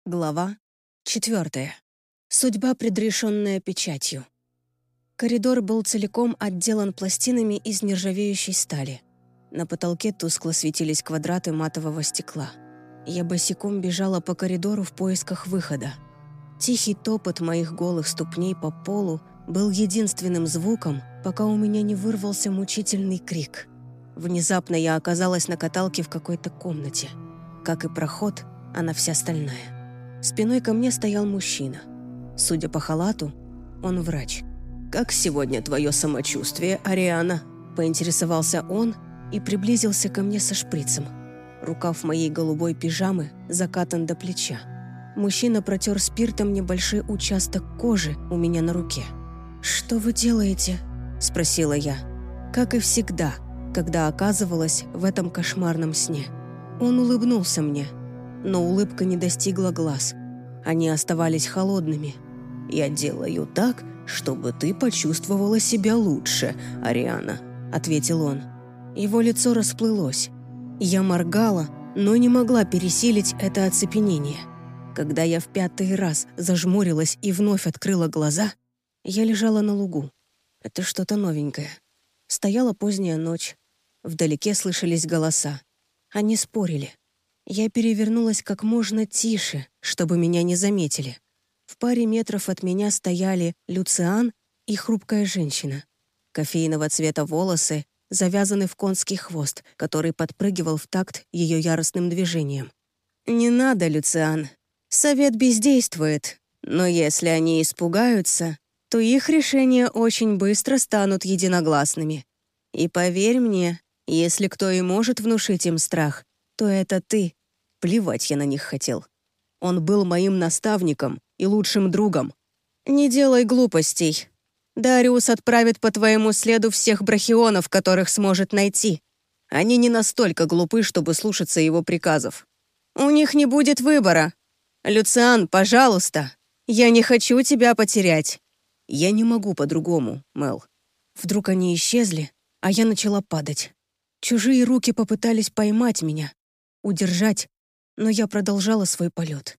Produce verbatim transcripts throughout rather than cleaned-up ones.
Глава четвертая. Судьба, предрешенная печатью. Коридор был целиком отделан пластинами из нержавеющей стали. На потолке тускло светились квадраты матового стекла. Я босиком бежала по коридору в поисках выхода. Тихий топот моих голых ступней по полу был единственным звуком, пока у меня не вырвался мучительный крик. Внезапно я оказалась на каталке в какой-то комнате. Как и проход, она вся стальная. Спиной ко мне стоял мужчина. Судя по халату, он врач. «Как сегодня твое самочувствие, Ариана?» – поинтересовался он и приблизился ко мне со шприцем. Рукав моей голубой пижамы закатан до плеча. Мужчина протер спиртом небольшой участок кожи у меня на руке. «Что вы делаете?» – спросила я. Как и всегда, когда оказывалась в этом кошмарном сне. Он улыбнулся мне, но улыбка не достигла глаз. Они оставались холодными. «Я делаю так, чтобы ты почувствовала себя лучше, Ариана», — ответил он. Его лицо расплылось. Я моргала, но не могла пересилить это оцепенение. Когда я в пятый раз зажмурилась и вновь открыла глаза, я лежала на лугу. Это что-то новенькое. Стояла поздняя ночь. Вдалеке слышались голоса. Они спорили. Я перевернулась как можно тише, чтобы меня не заметили. В паре метров от меня стояли Люциан и хрупкая женщина. Кофейного цвета волосы завязаны в конский хвост, который подпрыгивал в такт ее яростным движением. «Не надо, Люциан. Совет бездействует. Но если они испугаются, то их решения очень быстро станут единогласными. И поверь мне, если кто и может внушить им страх, то это ты». Плевать я на них хотел. Он был моим наставником и лучшим другом. «Не делай глупостей. Дариус отправит по твоему следу всех брахионов, которых сможет найти. Они не настолько глупы, чтобы слушаться его приказов. У них не будет выбора. Люциан, пожалуйста, я не хочу тебя потерять». Я не могу по-другому, Мел. Вдруг они исчезли, а я начала падать. Чужие руки попытались поймать меня, удержать, но я продолжала свой полет.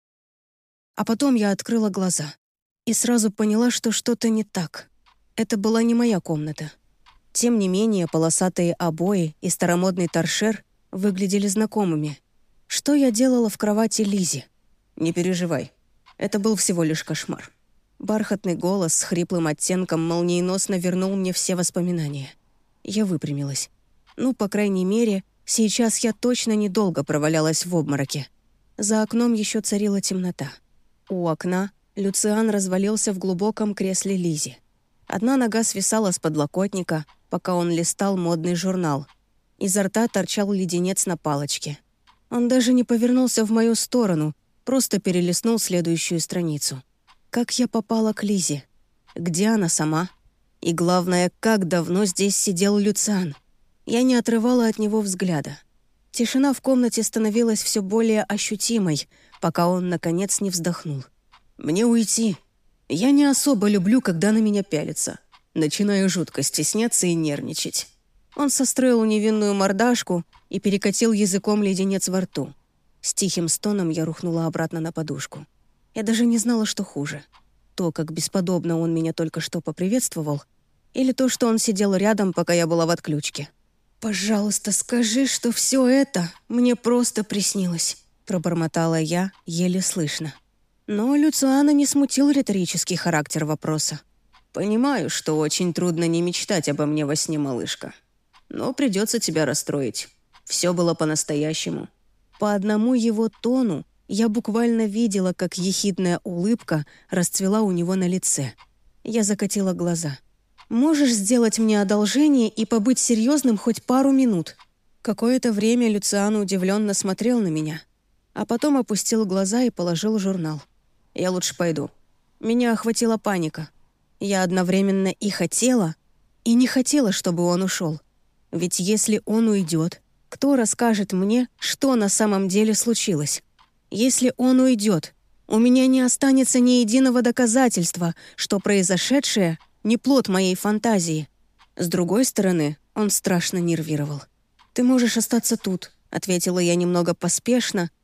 А потом я открыла глаза и сразу поняла, что что-то не так. Это была не моя комната. Тем не менее, полосатые обои и старомодный торшер выглядели знакомыми. Что я делала в кровати Лизи? «Не переживай, это был всего лишь кошмар». Бархатный голос с хриплым оттенком молниеносно вернул мне все воспоминания. Я выпрямилась. Ну, по крайней мере, сейчас я точно недолго провалялась в обмороке. За окном еще царила темнота. У окна Люциан развалился в глубоком кресле Лизи. Одна нога свисала с подлокотника, пока он листал модный журнал. Изо рта торчал леденец на палочке. Он даже не повернулся в мою сторону, просто перелистнул следующую страницу. Как я попала к Лизе? Где она сама? И главное, как давно здесь сидел Люциан? Я не отрывала от него взгляда. Тишина в комнате становилась все более ощутимой, пока он, наконец, не вздохнул. «Мне уйти. Я не особо люблю, когда на меня пялятся. Начинаю жутко стесняться и нервничать». Он состроил невинную мордашку и перекатил языком леденец во рту. С тихим стоном я рухнула обратно на подушку. Я даже не знала, что хуже. То, как бесподобно он меня только что поприветствовал, или то, что он сидел рядом, пока я была в отключке. «Пожалуйста, скажи, что все это мне просто приснилось», — пробормотала я, еле слышно. Но Люциана не смутил риторический характер вопроса. «Понимаю, что очень трудно не мечтать обо мне во сне, малышка. Но придется тебя расстроить. Все было по-настоящему». По одному его тону я буквально видела, как ехидная улыбка расцвела у него на лице. Я закатила глаза. «Можешь сделать мне одолжение и побыть серьезным хоть пару минут?» Какое-то время Люциан удивленно смотрел на меня, а потом опустил глаза и положил журнал. «Я лучше пойду». Меня охватила паника. Я одновременно и хотела, и не хотела, чтобы он ушел. Ведь если он уйдет, кто расскажет мне, что на самом деле случилось? Если он уйдет, у меня не останется ни единого доказательства, что произошедшее не плод моей фантазии. С другой стороны, он страшно нервировал. «Ты можешь остаться тут», — ответила я немного поспешно,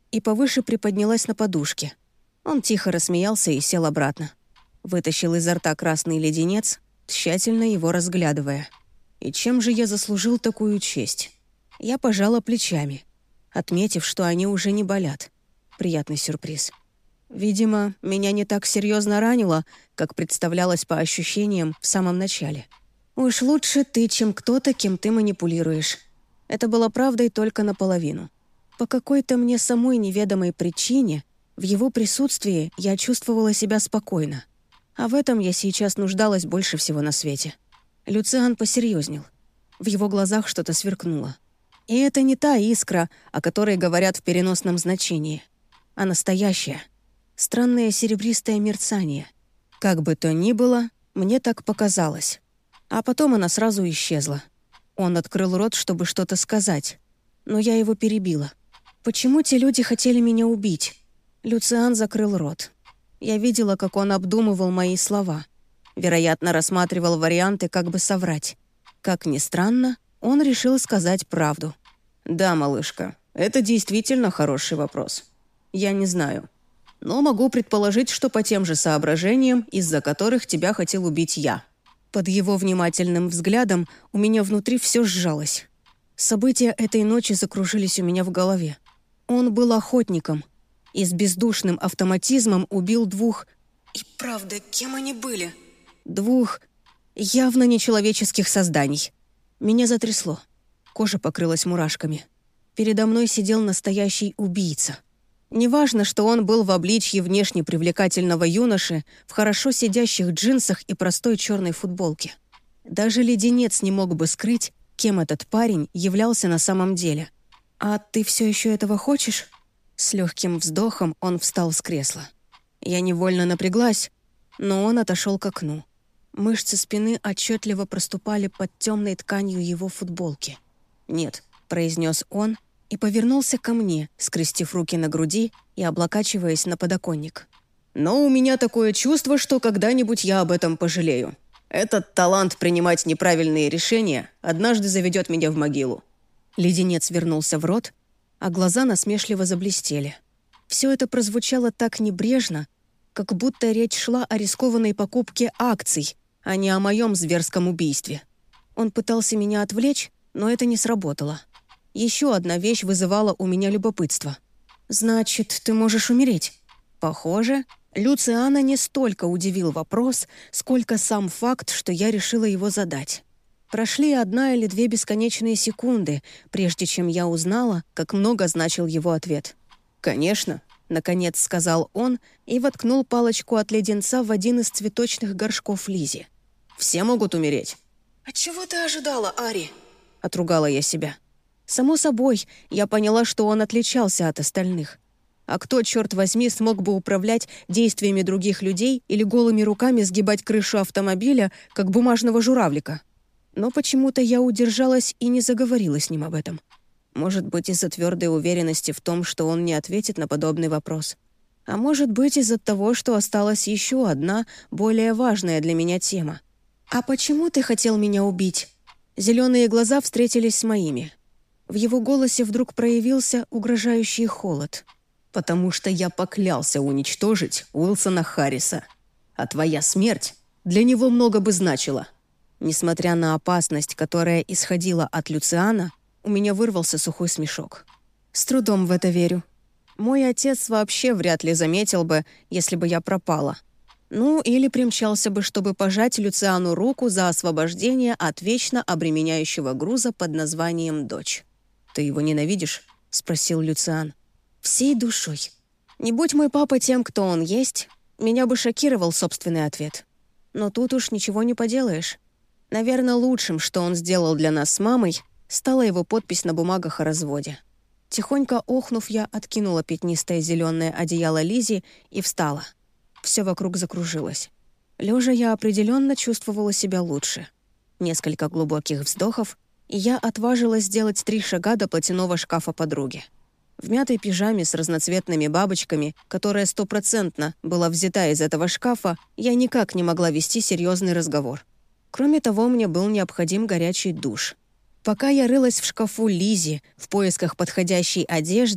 и повыше приподнялась на подушке. Он тихо рассмеялся и сел обратно. Вытащил изо рта красный леденец, тщательно его разглядывая. И чем же я заслужил такую честь? Я пожала плечами, отметив, что они уже не болят. Приятный сюрприз. Видимо, меня не так серьезно ранило, как представлялось по ощущениям в самом начале. Уж лучше ты, чем кто-то, кем ты манипулируешь. Это было правдой только наполовину. По какой-то мне самой неведомой причине в его присутствии я чувствовала себя спокойно. А в этом я сейчас нуждалась больше всего на свете. Люциан посерьезнел. В его глазах что-то сверкнуло. И это не та искра, о которой говорят в переносном значении, а настоящая. Странное серебристое мерцание. Как бы то ни было, мне так показалось. А потом она сразу исчезла. Он открыл рот, чтобы что-то сказать, но я его перебила. Почему те люди хотели меня убить? Люциан закрыл рот. Я видела, как он обдумывал мои слова. Вероятно, рассматривал варианты, как бы соврать. Как ни странно, он решил сказать правду. «Да, малышка, это действительно хороший вопрос. Я не знаю. Но могу предположить, что по тем же соображениям, из-за которых тебя хотел убить я». Под его внимательным взглядом у меня внутри все сжалось. События этой ночи закружились у меня в голове. Он был охотником и с бездушным автоматизмом убил двух... И правда, кем они были? Двух явно нечеловеческих созданий. Меня затрясло. Кожа покрылась мурашками. Передо мной сидел настоящий убийца. Неважно, что он был в обличье внешне привлекательного юноши, в хорошо сидящих джинсах и простой черной футболке. Даже леденец не мог бы скрыть, кем этот парень являлся на самом деле. «А ты все еще этого хочешь?» С легким вздохом он встал с кресла. Я невольно напряглась, но он отошел к окну. Мышцы спины отчетливо проступали под темной тканью его футболки. «Нет», — произнес он, и повернулся ко мне, скрестив руки на груди и облокачиваясь на подоконник. «Но у меня такое чувство, что когда-нибудь я об этом пожалею. Этот талант принимать неправильные решения однажды заведет меня в могилу». Леденец вернулся в рот, а глаза насмешливо заблестели. Все это прозвучало так небрежно, как будто речь шла о рискованной покупке акций, а не о моем зверском убийстве. Он пытался меня отвлечь, но это не сработало. Еще одна вещь вызывала у меня любопытство. «Значит, ты можешь умереть?» Похоже, Люциана не столько удивил вопрос, сколько сам факт, что я решила его задать. Прошли одна или две бесконечные секунды, прежде чем я узнала, как много значил его ответ. «Конечно», — наконец сказал он и воткнул палочку от леденца в один из цветочных горшков Лизи. «Все могут умереть». «От чего ты ожидала, Ари?» — отругала я себя. Само собой, я поняла, что он отличался от остальных. А кто, черт возьми, смог бы управлять действиями других людей или голыми руками сгибать крышу автомобиля, как бумажного журавлика? Но почему-то я удержалась и не заговорила с ним об этом. Может быть, из-за твердой уверенности в том, что он не ответит на подобный вопрос. А может быть, из-за того, что осталась еще одна, более важная для меня тема. «А почему ты хотел меня убить?» Зеленые глаза встретились с моими. В его голосе вдруг проявился угрожающий холод. «Потому что я поклялся уничтожить Уилсона Харриса. А твоя смерть для него много бы значила». Несмотря на опасность, которая исходила от Люциана, у меня вырвался сухой смешок. С трудом в это верю. Мой отец вообще вряд ли заметил бы, если бы я пропала. Ну, или примчался бы, чтобы пожать Люциану руку за освобождение от вечно обременяющего груза под названием «дочь». «Ты его ненавидишь?» — спросил Люциан. «Всей душой. Не будь мой папа тем, кто он есть, меня бы шокировал собственный ответ. Но тут уж ничего не поделаешь. Наверное, лучшим, что он сделал для нас с мамой, стала его подпись на бумагах о разводе». Тихонько охнув, я откинула пятнистое зеленое одеяло Лизи и встала. Все вокруг закружилось. Лежа я определенно чувствовала себя лучше. Несколько глубоких вздохов, и я отважилась сделать три шага до платяного шкафа подруги. В мятой пижаме с разноцветными бабочками, которая стопроцентно была взята из этого шкафа, я никак не могла вести серьезный разговор. Кроме того, мне был необходим горячий душ. Пока я рылась в шкафу Лизи в поисках подходящей одежды,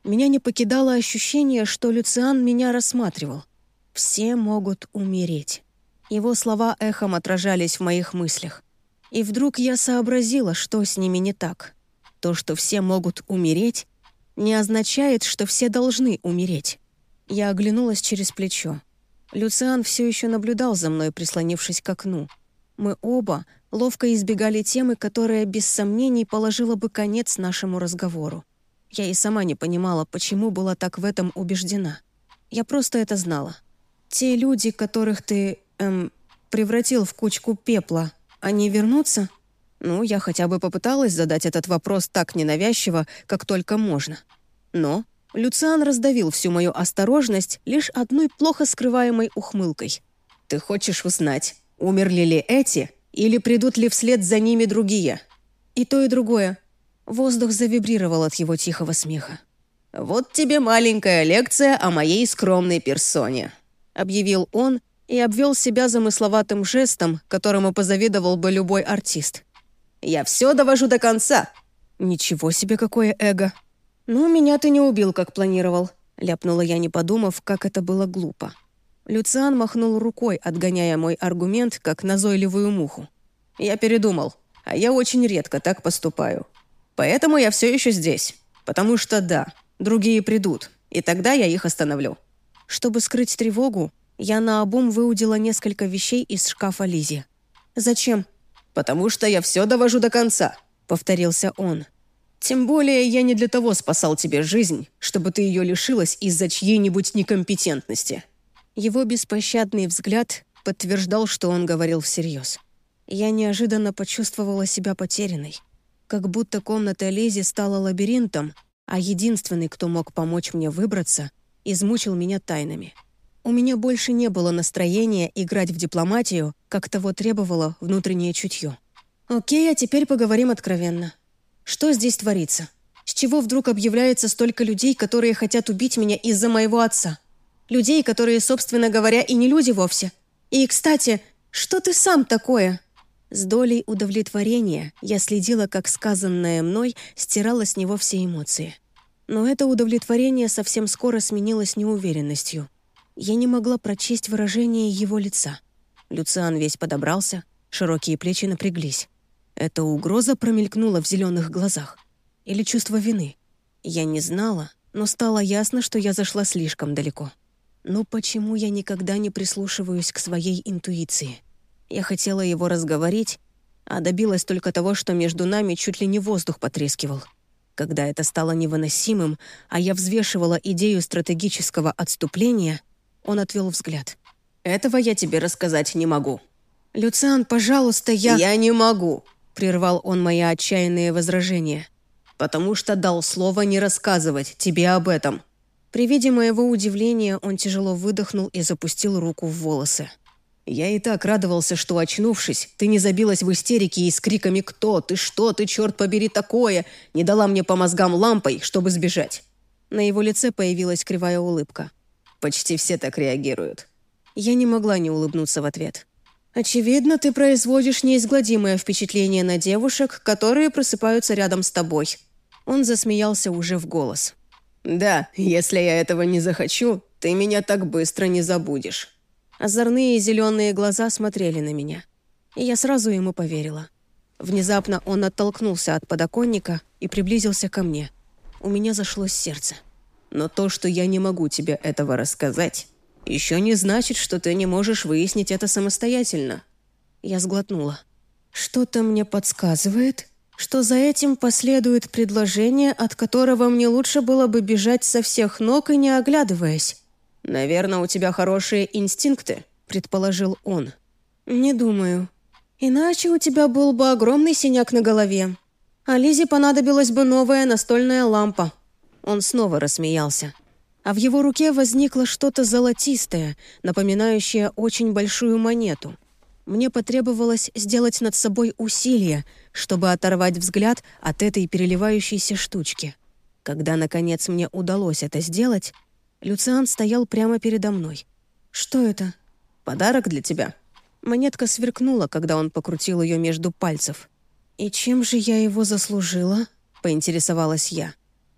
Меня не покидало ощущение, что Люциан меня рассматривал. «Все могут умереть». Его слова эхом отражались в моих мыслях. И вдруг я сообразила, что с ними не так. То, что все могут умереть, не означает, что все должны умереть. Я оглянулась через плечо. Люциан все еще наблюдал за мной, прислонившись к окну. Мы оба ловко избегали темы, которая без сомнений положила бы конец нашему разговору. Я и сама не понимала, почему была так в этом убеждена. Я просто это знала. Те люди, которых ты, эм, превратил в кучку пепла, они вернутся? Ну, я хотя бы попыталась задать этот вопрос так ненавязчиво, как только можно. Но Люциан раздавил всю мою осторожность лишь одной плохо скрываемой ухмылкой. «Ты хочешь узнать, умерли ли эти, или придут ли вслед за ними другие?» «И то, и другое». Воздух завибрировал от его тихого смеха. «Вот тебе маленькая лекция о моей скромной персоне», — объявил он и обвел себя замысловатым жестом, которому позавидовал бы любой артист. «Я все довожу до конца». «Ничего себе, какое эго!» «Ну, меня ты не убил, как планировал», — ляпнула я, не подумав, как это было глупо. Люциан махнул рукой, отгоняя мой аргумент, как назойливую муху. «Я передумал, а я очень редко так поступаю. Поэтому я все еще здесь. Потому что да, другие придут, и тогда я их остановлю». Чтобы скрыть тревогу, я наобум выудила несколько вещей из шкафа Лизи. «Зачем?» «Потому что я все довожу до конца», — повторился он. «Тем более я не для того спасал тебе жизнь, чтобы ты ее лишилась из-за чьей-нибудь некомпетентности». Его беспощадный взгляд подтверждал, что он говорил всерьез. Я неожиданно почувствовала себя потерянной. Как будто комната Лизи стала лабиринтом, а единственный, кто мог помочь мне выбраться, измучил меня тайнами. У меня больше не было настроения играть в дипломатию, как того требовало внутреннее чутье. «Окей, а теперь поговорим откровенно. Что здесь творится? С чего вдруг объявляется столько людей, которые хотят убить меня из-за моего отца? Людей, которые, собственно говоря, и не люди вовсе. И, кстати, что ты сам такое?» С долей удовлетворения я следила, как сказанное мной стирало с него все эмоции. Но это удовлетворение совсем скоро сменилось неуверенностью. Я не могла прочесть выражение его лица. Люциан весь подобрался, широкие плечи напряглись. Эта угроза промелькнула в зеленых глазах. Или чувство вины. Я не знала, но стало ясно, что я зашла слишком далеко. Но почему я никогда не прислушиваюсь к своей интуиции? Я хотела его разговорить, а добилась только того, что между нами чуть ли не воздух потрескивал. Когда это стало невыносимым, а я взвешивала идею стратегического отступления, он отвел взгляд. «Этого я тебе рассказать не могу». «Люциан, пожалуйста, я...» «Я не могу», — прервал он мои отчаянные возражения. «Потому что дал слово не рассказывать тебе об этом». При виде моего удивления он тяжело выдохнул и запустил руку в волосы. «Я и так радовался, что, очнувшись, ты не забилась в истерике и с криками «Кто ты? Что ты? Черт побери, такое!» не дала мне по мозгам лампой, чтобы сбежать». На его лице появилась кривая улыбка. «Почти все так реагируют». Я не могла не улыбнуться в ответ. «Очевидно, ты производишь неизгладимое впечатление на девушек, которые просыпаются рядом с тобой». Он засмеялся уже в голос. «Да, если я этого не захочу, ты меня так быстро не забудешь». Озорные зеленые глаза смотрели на меня. И я сразу ему поверила. Внезапно он оттолкнулся от подоконника и приблизился ко мне. У меня зашлось сердце. «Но то, что я не могу тебе этого рассказать, еще не значит, что ты не можешь выяснить это самостоятельно». Я сглотнула. «Что-то мне подсказывает, что за этим последует предложение, от которого мне лучше было бы бежать со всех ног и не оглядываясь». «Наверное, у тебя хорошие инстинкты», — предположил он. «Не думаю. Иначе у тебя был бы огромный синяк на голове. А Лизе понадобилась бы новая настольная лампа». Он снова рассмеялся. А в его руке возникло что-то золотистое, напоминающее очень большую монету. Мне потребовалось сделать над собой усилие, чтобы оторвать взгляд от этой переливающейся штучки. Когда, наконец, мне удалось это сделать, Люциан стоял прямо передо мной. «Что это?» «Подарок для тебя». Монетка сверкнула, когда он покрутил ее между пальцев. «И чем же я его заслужила?» — поинтересовалась я.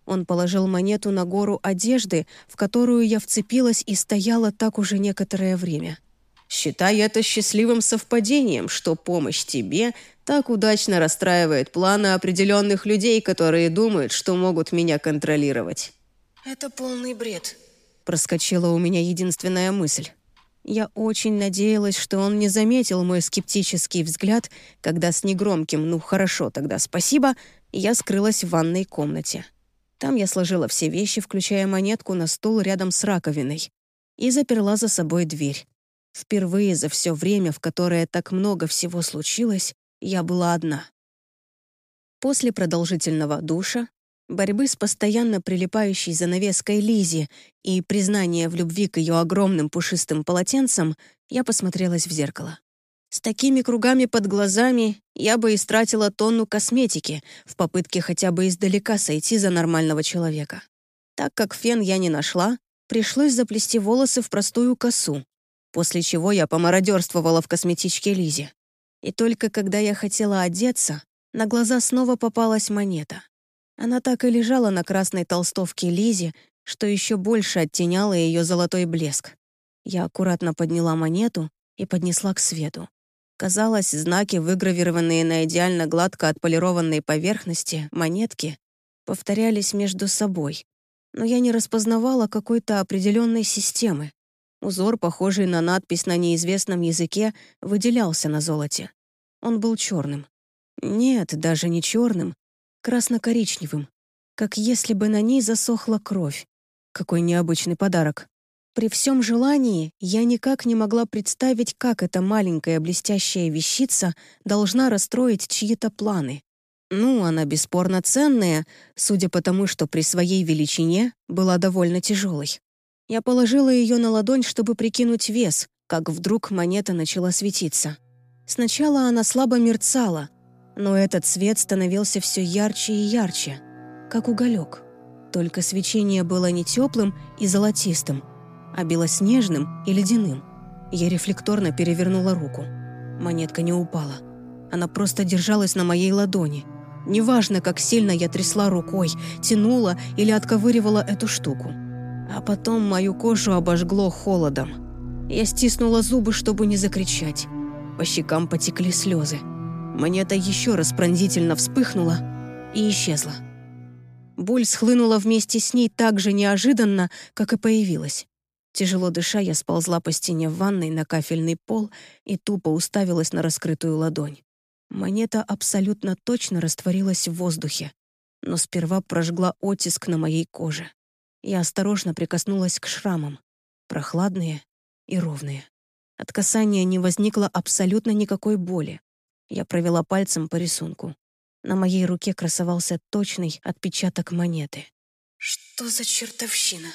Он положил монету на гору одежды, в которую я вцепилась и стояла так уже некоторое время. «Считай это счастливым совпадением, что помощь тебе так удачно расстраивает планы определенных людей, которые думают, что могут меня контролировать». «Это полный бред», — проскочила у меня единственная мысль. Я очень надеялась, что он не заметил мой скептический взгляд, когда с негромким «ну хорошо, тогда спасибо» я скрылась в ванной комнате. Там я сложила все вещи, включая монетку, на стул рядом с раковиной и заперла за собой дверь. Впервые за все время, в которое так много всего случилось, я была одна. После продолжительного душа, борьбы с постоянно прилипающей занавеской Лизи и признания в любви к ее огромным пушистым полотенцам, я посмотрелась в зеркало. С такими кругами под глазами я бы истратила тонну косметики в попытке хотя бы издалека сойти за нормального человека. Так как фен я не нашла, пришлось заплести волосы в простую косу, после чего я помародерствовала в косметичке Лизи. И только когда я хотела одеться, на глаза снова попалась монета. Она так и лежала на красной толстовке Лизи, что еще больше оттеняла ее золотой блеск. Я аккуратно подняла монету и поднесла к свету. Казалось, знаки, выгравированные на идеально гладко отполированной поверхности монетки, повторялись между собой, но я не распознавала какой-то определенной системы. Узор, похожий на надпись на неизвестном языке, выделялся на золоте. Он был черным. Нет, даже не черным, красно-коричневым, как если бы на ней засохла кровь. Какой необычный подарок. При всем желании я никак не могла представить, как эта маленькая блестящая вещица должна расстроить чьи-то планы. Ну, она бесспорно ценная, судя по тому, что при своей величине была довольно тяжелой. Я положила ее на ладонь, чтобы прикинуть вес, как вдруг монета начала светиться. Сначала она слабо мерцала, но этот свет становился все ярче и ярче, как уголек. Только свечение было не теплым и золотистым, а белоснежным и ледяным. Я рефлекторно перевернула руку. Монетка не упала. Она просто держалась на моей ладони. Неважно, как сильно я трясла рукой, тянула или отковыривала эту штуку. А потом мою кожу обожгло холодом. Я стиснула зубы, чтобы не закричать. По щекам потекли слезы. Монета еще раз пронзительно вспыхнула и исчезла. Боль схлынула вместе с ней так же неожиданно, как и появилась. Тяжело дыша, я сползла по стене в ванной на кафельный пол и тупо уставилась на раскрытую ладонь. Монета абсолютно точно растворилась в воздухе, но сперва прожгла оттиск на моей коже. Я осторожно прикоснулась к шрамам, прохладные и ровные. От касания не возникло абсолютно никакой боли. Я провела пальцем по рисунку. На моей руке красовался точный отпечаток монеты. Что за чертовщина?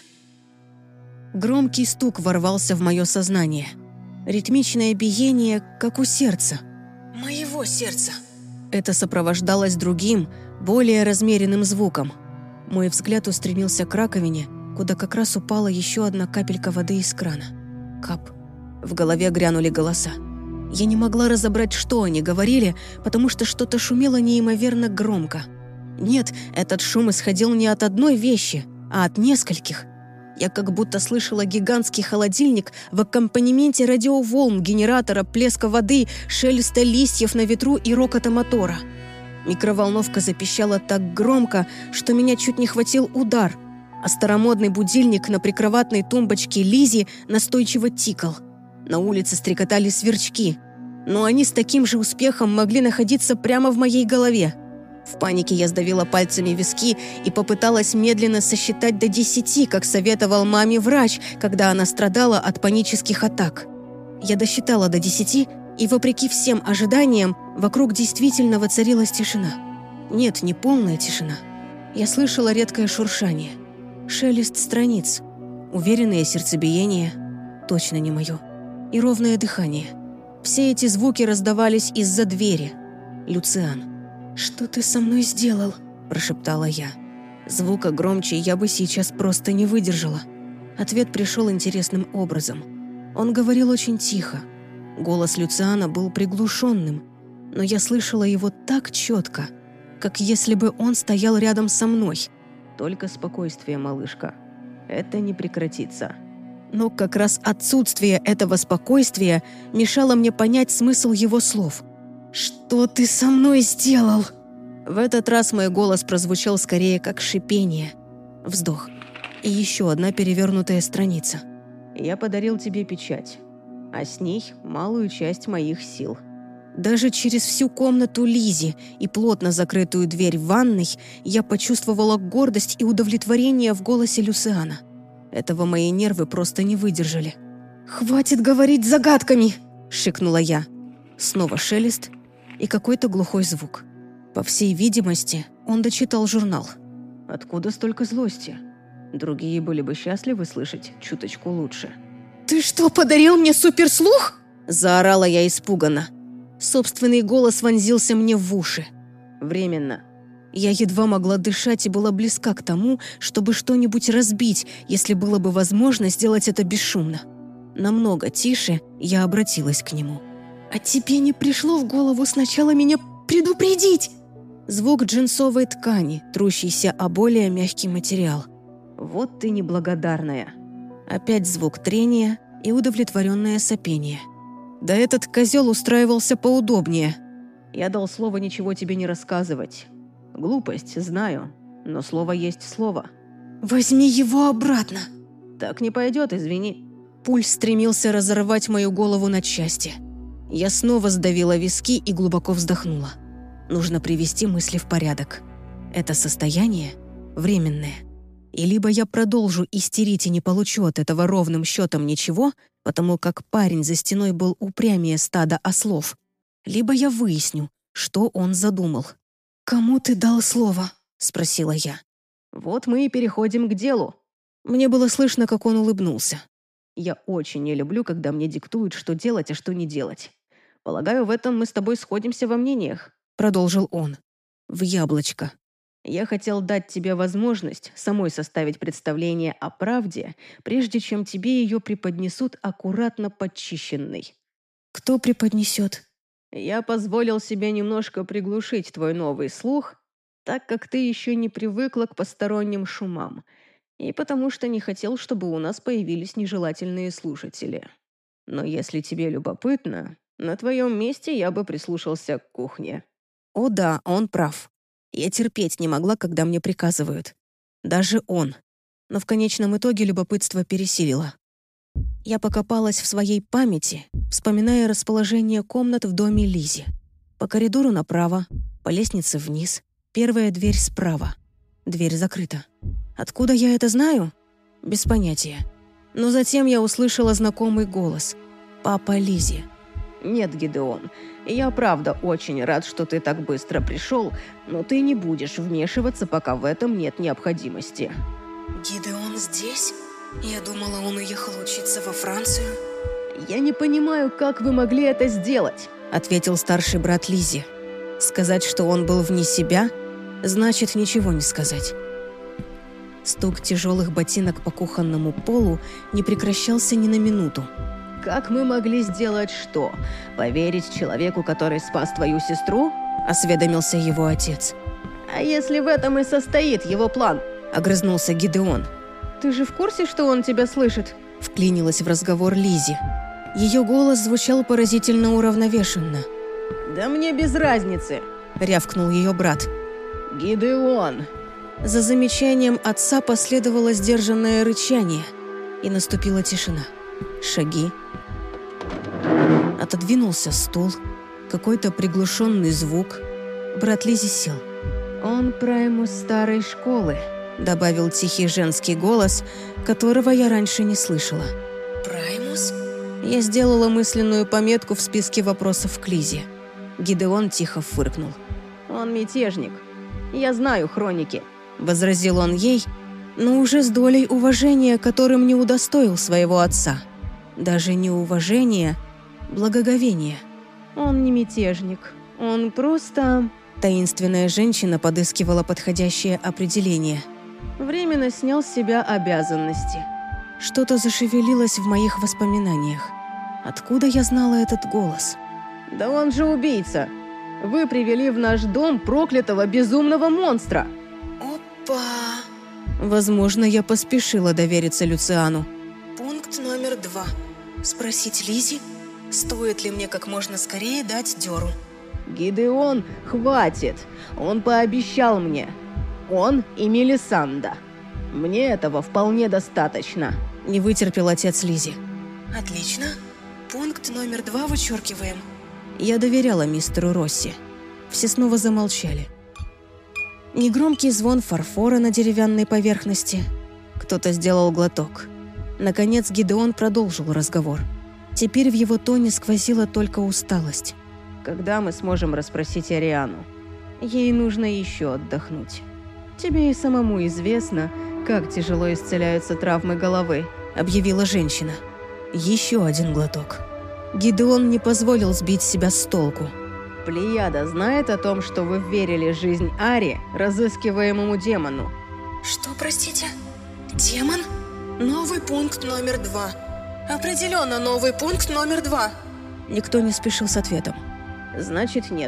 Громкий стук ворвался в мое сознание. Ритмичное биение, как у сердца. Моего сердца. Это сопровождалось другим, более размеренным звуком. Мой взгляд устремился к раковине, куда как раз упала еще одна капелька воды из крана. Кап. В голове грянули голоса. Я не могла разобрать, что они говорили, потому что что-то шумело неимоверно громко. Нет, этот шум исходил не от одной вещи, а от нескольких. Я как будто слышала гигантский холодильник в аккомпанементе радиоволн, генератора, плеска воды, шелеста листьев на ветру и рокота мотора. Микроволновка запищала так громко, что меня чуть не хватил удар, а старомодный будильник на прикроватной тумбочке Лизи настойчиво тикал. На улице стрекотали сверчки, но они с таким же успехом могли находиться прямо в моей голове. В панике я сдавила пальцами виски и попыталась медленно сосчитать до десяти, как советовал маме врач, когда она страдала от панических атак. Я досчитала до десяти, и, вопреки всем ожиданиям, вокруг действительно воцарилась тишина. Нет, не полная тишина. Я слышала редкое шуршание, шелест страниц, уверенное сердцебиение, точно не мое, и ровное дыхание. Все эти звуки раздавались из-за двери. Люциан. «Что ты со мной сделал?» – прошептала я. Звука громче я бы сейчас просто не выдержала. Ответ пришел интересным образом. Он говорил очень тихо. Голос Люциана был приглушенным, но я слышала его так четко, как если бы он стоял рядом со мной. Только спокойствие, малышка. Это не прекратится. Но как раз отсутствие этого спокойствия мешало мне понять смысл его слов. «Что ты со мной сделал?» В этот раз мой голос прозвучал скорее как шипение. Вздох. И еще одна перевернутая страница. Я подарил тебе печать, а с ней малую часть моих сил. Даже через всю комнату Лизи и плотно закрытую дверь в ванной я почувствовала гордость и удовлетворение в голосе Люциана. Этого мои нервы просто не выдержали. «Хватит говорить загадками!» – шикнула я. Снова шелест и какой-то глухой звук. По всей видимости, он дочитал журнал. Откуда столько злости? Другие были бы счастливы слышать чуточку лучше. «Ты что, подарил мне суперслух?» – заорала я испуганно. Собственный голос вонзился мне в уши. Временно. Я едва могла дышать и была близка к тому, чтобы что-нибудь разбить, если было бы возможно сделать это бесшумно. Намного тише я обратилась к нему. «А тебе не пришло в голову сначала меня предупредить?» Звук джинсовой ткани, трущийся о более мягкий материал. «Вот ты неблагодарная». Опять звук трения и удовлетворенное сопение. Да этот козел устраивался поудобнее. Я дал слово ничего тебе не рассказывать. Глупость, знаю, но слово есть слово. Возьми его обратно. Так не пойдет, извини. Пульс стремился разорвать мою голову на части. Я снова сдавила виски и глубоко вздохнула. Нужно привести мысли в порядок. Это состояние временное. И либо я продолжу истерить и не получу от этого ровным счетом ничего, потому как парень за стеной был упрямее стада ослов, либо я выясню, что он задумал. «Кому ты дал слово?» — спросила я. «Вот мы и переходим к делу». Мне было слышно, как он улыбнулся. «Я очень не люблю, когда мне диктуют, что делать, а что не делать. Полагаю, в этом мы с тобой сходимся во мнениях», — продолжил он. В яблочко. «Я хотел дать тебе возможность самой составить представление о правде, прежде чем тебе ее преподнесут аккуратно подчищенной». «Кто преподнесет?» «Я позволил себе немножко приглушить твой новый слух, так как ты еще не привыкла к посторонним шумам, и потому что не хотел, чтобы у нас появились нежелательные слушатели. Но если тебе любопытно, на твоем месте я бы прислушался к кухне». О да, он прав. Я терпеть не могла, когда мне приказывают. Даже он. Но в конечном итоге любопытство пересилило. Я покопалась в своей памяти, вспоминая расположение комнат в доме Лизи. По коридору направо, по лестнице вниз, первая дверь справа. Дверь закрыта. Откуда я это знаю? Без понятия. Но затем я услышала знакомый голос. «Папа Лизи». «Нет, Гидеон, я правда очень рад, что ты так быстро пришел, но ты не будешь вмешиваться, пока в этом нет необходимости». «Гидеон здесь? Я думала, он уехал учиться во Францию». «Я не понимаю, как вы могли это сделать», — ответил старший брат Лизи. Сказать, что он был вне себя, значит ничего не сказать. Стук тяжелых ботинок по кухонному полу не прекращался ни на минуту. «Как мы могли сделать что? Поверить человеку, который спас твою сестру?» — осведомился его отец. «А если в этом и состоит его план?» — огрызнулся Гидеон. «Ты же в курсе, что он тебя слышит?» — вклинилась в разговор Лизи. Ее голос звучал поразительно уравновешенно. «Да мне без разницы!» — рявкнул ее брат. «Гидеон!» За замечанием отца последовало сдержанное рычание, и наступила тишина. Шаги. Отодвинулся стул. Какой-то приглушенный звук. Брат Лизи сел. «Он праймус старой школы», — добавил тихий женский голос, которого я раньше не слышала. «Праймус?» Я сделала мысленную пометку в списке вопросов к Лизе. Гидеон тихо фыркнул. «Он мятежник. Я знаю хроники», — возразил он ей, но уже с долей уважения, которым не удостоил своего отца. Даже не уважение, благоговение. «Он не мятежник. Он просто...» Таинственная женщина подыскивала подходящее определение. «Временно снял с себя обязанности». Что-то зашевелилось в моих воспоминаниях. Откуда я знала этот голос? «Да он же убийца! Вы привели в наш дом проклятого безумного монстра!» «Опа!» Возможно, я поспешила довериться Люциану. Пункт номер два. Спросить Лизи, стоит ли мне как можно скорее дать дёру. Гидеон, хватит. Он пообещал мне. Он и Мелисанда. Мне этого вполне достаточно. Не вытерпел отец Лизи. Отлично. Пункт номер два вычеркиваем. Я доверяла мистеру Росси. Все снова замолчали. Негромкий звон фарфора на деревянной поверхности. Кто-то сделал глоток. Наконец Гидеон продолжил разговор. Теперь в его тоне сквозила только усталость. Когда мы сможем расспросить Ариану? Ей нужно еще отдохнуть. Тебе и самому известно, как тяжело исцеляются травмы головы, объявила женщина. Еще один глоток. Гидеон не позволил сбить себя с толку. Плеяда знает о том, что вы верили жизнь Ари, разыскиваемому демону. Что, простите? Демон? Новый пункт номер два. Определенно новый пункт номер два. Никто не спешил с ответом. Значит, нет.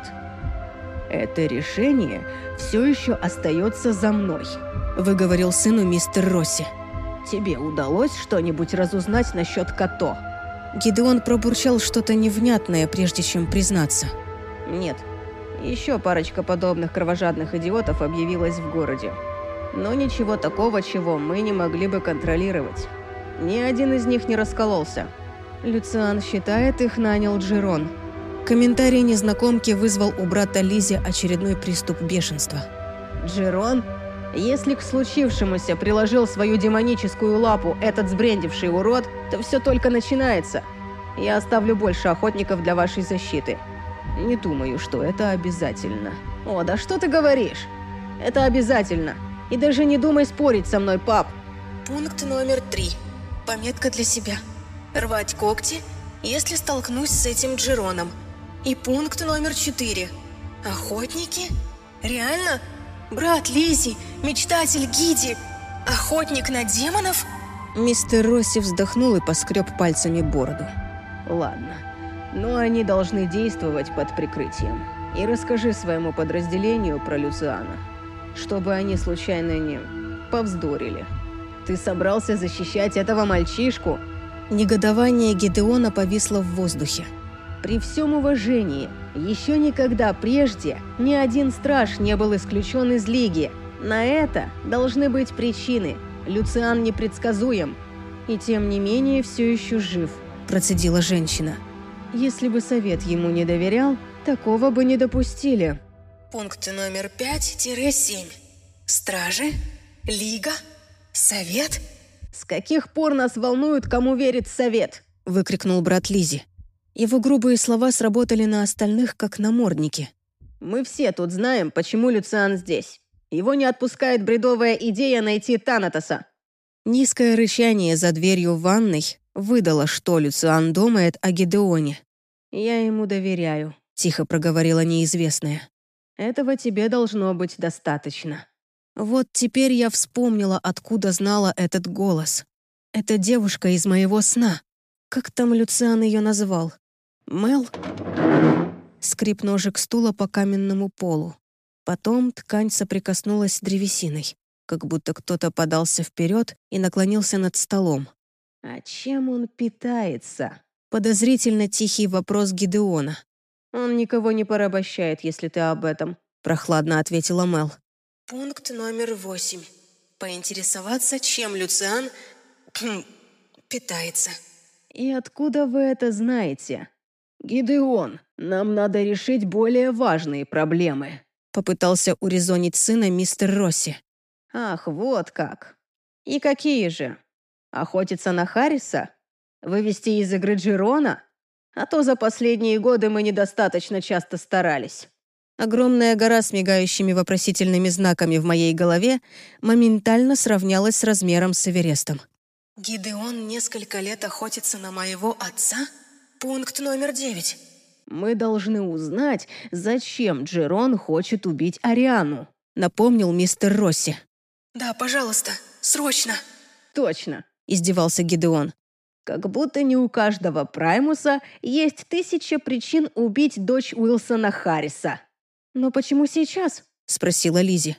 Это решение все еще остается за мной, выговорил сыну мистер Росси. Тебе удалось что-нибудь разузнать насчет Като? Гидеон пробурчал что-то невнятное, прежде чем признаться. Нет. Еще парочка подобных кровожадных идиотов объявилась в городе. Но ничего такого, чего мы не могли бы контролировать. Ни один из них не раскололся. Люциан считает, их нанял Джерон. Комментарий незнакомки вызвал у брата Лизи очередной приступ бешенства. Джерон? Если к случившемуся приложил свою демоническую лапу этот сбрендивший урод, то все только начинается. Я оставлю больше охотников для вашей защиты. Не думаю, что это обязательно. О, да что ты говоришь? Это обязательно. И даже не думай спорить со мной, пап. Пункт номер три. Пометка для себя. Рвать когти, если столкнусь с этим Джероном. И пункт номер четыре. Охотники? Реально? Брат Лизи, мечтатель Гиди, охотник на демонов? Мистер Росси вздохнул и поскреб пальцами бороду. Ладно, но они должны действовать под прикрытием. И расскажи своему подразделению про Люциана, чтобы они случайно не повздорили. Ты собрался защищать этого мальчишку? Негодование Гидеона повисло в воздухе. При всем уважении, еще никогда прежде ни один страж не был исключен из Лиги. На это должны быть причины. Люциан непредсказуем. И тем не менее все еще жив, процедила женщина. Если бы совет ему не доверял, такого бы не допустили. Пункт номер пять-семь. Стражи? Лига? Совет? С каких пор нас волнует, кому верит совет? Выкрикнул брат Лизи. Его грубые слова сработали на остальных, как намордники. Мы все тут знаем, почему Люциан здесь. Его не отпускает бредовая идея найти Танатоса. Низкое рычание за дверью в ванной выдало, что Люциан думает о Гидеоне. «Я ему доверяю», — тихо проговорила неизвестная. «Этого тебе должно быть достаточно». Вот теперь я вспомнила, откуда знала этот голос. Это девушка из моего сна. Как там Люциан ее назвал? Мел? Скрип ножек стула по каменному полу. Потом ткань соприкоснулась с древесиной, как будто кто-то подался вперед и наклонился над столом. «А чем он питается?» Подозрительно тихий вопрос Гидеона. «Он никого не порабощает, если ты об этом», — прохладно ответила Мел. Пункт номер восемь. Поинтересоваться, чем Люциан питается. «И откуда вы это знаете?» «Гидеон, нам надо решить более важные проблемы», — попытался урезонить сына мистер Росси. «Ах, вот как. И какие же? Охотиться на Харриса? Вывести из игры Джерона? А то за последние годы мы недостаточно часто старались». Огромная гора с мигающими вопросительными знаками в моей голове моментально сравнялась с размером с Эверестом. «Гидеон несколько лет охотится на моего отца? Пункт номер девять». «Мы должны узнать, зачем Джерон хочет убить Ариану», — напомнил мистер Росси. «Да, пожалуйста, срочно!» «Точно!» — издевался Гидеон. «Как будто не у каждого Праймуса есть тысяча причин убить дочь Уилсона Харриса». «Но почему сейчас?» — спросила Лизи.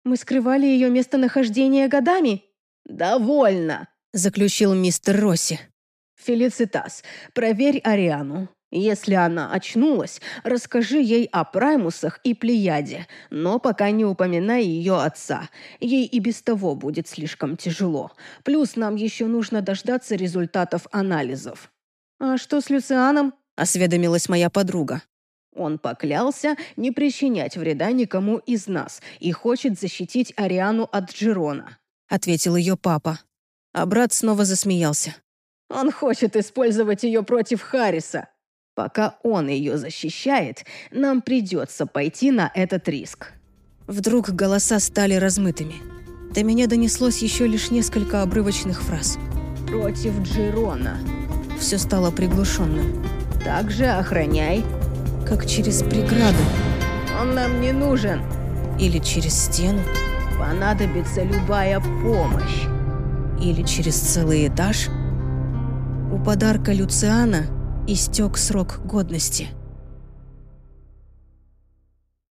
Мы скрывали ее местонахождение годами». «Довольно», — заключил мистер Росси. «Фелицитас, проверь Ариану. Если она очнулась, расскажи ей о Праймусах и Плеяде, но пока не упоминай ее отца. Ей и без того будет слишком тяжело. Плюс нам еще нужно дождаться результатов анализов». «А что с Люцианом?» – осведомилась моя подруга. «Он поклялся не причинять вреда никому из нас и хочет защитить Ариану от Джерона», – ответил ее папа. А брат снова засмеялся. «Он хочет использовать ее против Харриса. Пока он ее защищает, нам придется пойти на этот риск». Вдруг голоса стали размытыми. До меня донеслось еще лишь несколько обрывочных фраз. «Против Джерона». Все стало приглушенным. «Также охраняй». Как через преграду. «Он нам не нужен». Или через стену. «Понадобится любая помощь». Или через целый этаж. У подарка Люциана истек срок годности.